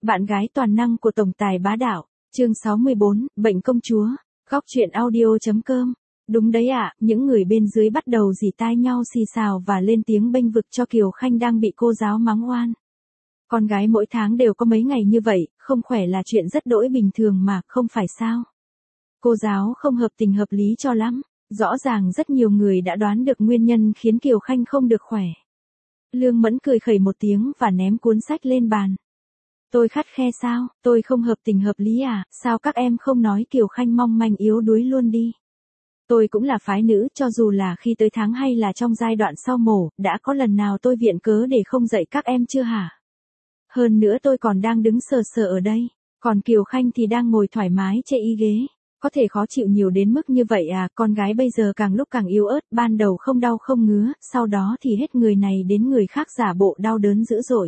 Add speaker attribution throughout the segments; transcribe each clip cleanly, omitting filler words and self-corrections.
Speaker 1: Bạn gái toàn năng của tổng tài bá đạo. Chương 64, Bệnh công chúa. Góc truyện audio.com. Đúng đấy ạ, những người bên dưới bắt đầu rỉ tai nhau xì xào và lên tiếng bênh vực cho Kiều Khanh đang bị cô giáo mắng oan. Con gái mỗi tháng đều có mấy ngày như vậy, không khỏe là chuyện rất đỗi bình thường mà, không phải sao? Cô giáo không hợp tình hợp lý cho lắm. Rõ ràng rất nhiều người đã đoán được nguyên nhân khiến Kiều Khanh không được khỏe. Lương Mẫn cười khẩy một tiếng và ném cuốn sách lên bàn. Tôi khắt khe sao, tôi không hợp tình hợp lý à, sao các em không nói Kiều Khanh mong manh yếu đuối luôn đi. Tôi cũng là phái nữ, cho dù là khi tới tháng hay là trong giai đoạn sau mổ, đã có lần nào tôi viện cớ để không dạy các em chưa hả? Hơn nữa tôi còn đang đứng sờ sờ ở đây, còn Kiều Khanh thì đang ngồi thoải mái chê y ghế. Có thể khó chịu nhiều đến mức như vậy à, con gái bây giờ càng lúc càng yếu ớt, ban đầu không đau không ngứa, sau đó thì hết người này đến người khác giả bộ đau đớn dữ dội.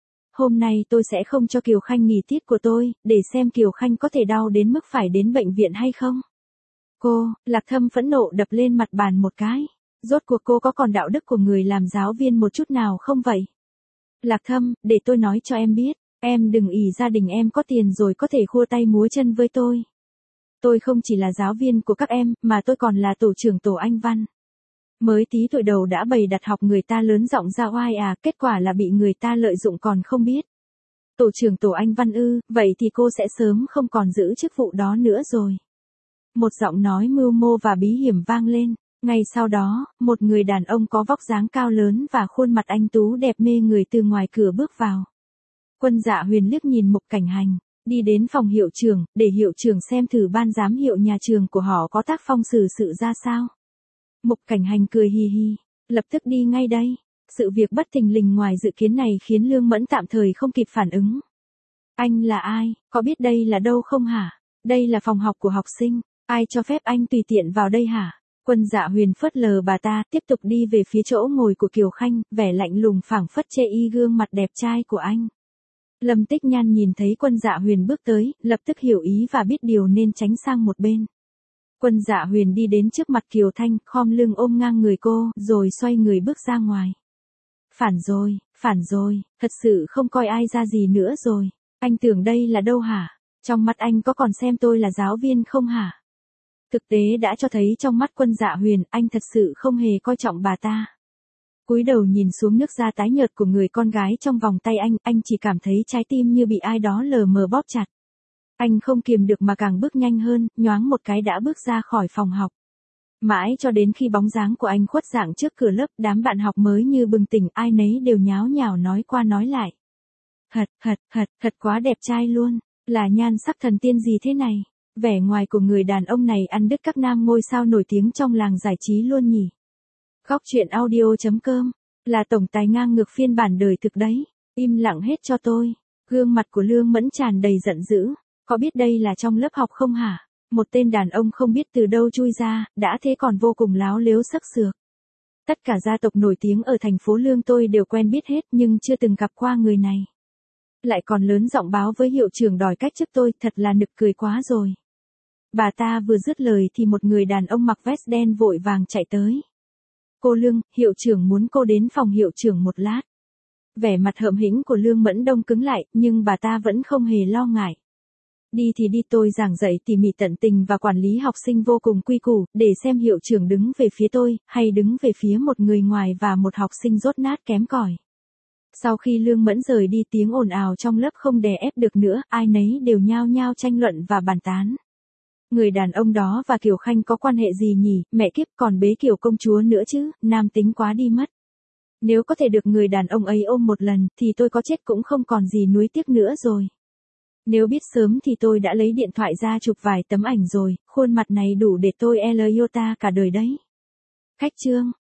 Speaker 1: Hôm nay tôi sẽ không cho Kiều Khanh nghỉ tiết của tôi, để xem Kiều Khanh có thể đau đến mức phải đến bệnh viện hay không. Cô, Lạc Thâm phẫn nộ đập lên mặt bàn một cái. Rốt cuộc cô có còn đạo đức của người làm giáo viên một chút nào không vậy? Lạc Thâm, để tôi nói cho em biết, em đừng ỷ gia đình em có tiền rồi có thể khua tay múa chân với tôi. Tôi không chỉ là giáo viên của các em, mà tôi còn là tổ trưởng tổ Anh văn. Mới tí tuổi đầu đã bày đặt học người ta lớn giọng ra oai à, kết quả là bị người ta lợi dụng còn không biết. Tổ trưởng tổ Anh văn ư, vậy thì cô sẽ sớm không còn giữ chức vụ đó nữa rồi. Một giọng nói mưu mô và bí hiểm vang lên. Ngay sau đó, một người đàn ông có vóc dáng cao lớn và khuôn mặt anh tú đẹp mê người từ ngoài cửa bước vào. Quân Dạ Huyền liếc nhìn Mục Cảnh Hành, đi đến phòng hiệu trưởng, để hiệu trưởng xem thử ban giám hiệu nhà trường của họ có tác phong xử sự ra sao. Mục Cảnh Hành cười hì hì, lập tức đi ngay đây. Sự việc bất thình lình ngoài dự kiến này khiến Lương Mẫn tạm thời không kịp phản ứng. Anh là ai, có biết đây là đâu không hả? Đây là phòng học của học sinh, ai cho phép anh tùy tiện vào đây hả? Quân Dạ Huyền phớt lờ bà ta, tiếp tục đi về phía chỗ ngồi của Kiều Khanh, vẻ lạnh lùng phảng phất chê y gương mặt đẹp trai của anh. Lâm Tích Nhan nhìn thấy Quân Dạ Huyền bước tới, lập tức hiểu ý và biết điều nên tránh sang một bên. Quân Dạ Huyền đi đến trước mặt Kiều Thanh, khom lưng ôm ngang người cô, rồi xoay người bước ra ngoài. Phản rồi, thật sự không coi ai ra gì nữa rồi. Anh tưởng đây là đâu hả? Trong mắt anh có còn xem tôi là giáo viên không hả? Thực tế đã cho thấy trong mắt Quân Dạ Huyền, anh thật sự không hề coi trọng bà ta. Cúi đầu nhìn xuống nước da tái nhợt của người con gái trong vòng tay anh chỉ cảm thấy trái tim như bị ai đó lờ mờ bóp chặt. Anh không kiềm được mà càng bước nhanh hơn, nhoáng một cái đã bước ra khỏi phòng học. Mãi cho đến khi bóng dáng của anh khuất dạng trước cửa lớp, đám bạn học mới như bừng tỉnh, ai nấy đều nháo nhào nói qua nói lại. Thật quá đẹp trai luôn, là nhan sắc thần tiên gì thế này? Vẻ ngoài của người đàn ông này ăn đứt các nam ngôi sao nổi tiếng trong làng giải trí luôn nhỉ. Góc truyện audio.com, là tổng tài ngang ngược phiên bản đời thực đấy. Im lặng hết cho tôi. Gương mặt của Lương Mẫn tràn đầy giận dữ. Có biết đây là trong lớp học không hả? Một tên đàn ông không biết từ đâu chui ra, đã thế còn vô cùng láo lếu sắc sược. Tất cả gia tộc nổi tiếng ở thành phố Lương tôi đều quen biết hết nhưng chưa từng gặp qua người này. Lại còn lớn giọng báo với hiệu trưởng đòi cách chức tôi, thật là nực cười quá rồi. Bà ta vừa dứt lời thì một người đàn ông mặc vest đen vội vàng chạy tới. Cô Lương, hiệu trưởng muốn cô đến phòng hiệu trưởng một lát. Vẻ mặt hậm hĩnh của Lương Mẫn đông cứng lại, nhưng bà ta vẫn không hề lo ngại. Đi thì đi, tôi giảng dạy tỉ mỉ tận tình và quản lý học sinh vô cùng quy củ, để xem hiệu trưởng đứng về phía tôi, hay đứng về phía một người ngoài và một học sinh dốt nát kém cỏi. Sau khi Lương Mẫn rời đi, tiếng ồn ào trong lớp không đè ép được nữa, ai nấy đều nhao nhao tranh luận và bàn tán. Người đàn ông đó và Kiều Khanh có quan hệ gì nhỉ, mẹ kiếp, còn bế Kiều công chúa nữa chứ, nam tính quá đi mất. Nếu có thể được người đàn ông ấy ôm một lần, thì tôi có chết cũng không còn gì nuối tiếc nữa rồi. Nếu biết sớm thì tôi đã lấy điện thoại ra chụp vài tấm ảnh rồi, khuôn mặt này đủ để tôi El Iota cả đời đấy. Khách trương,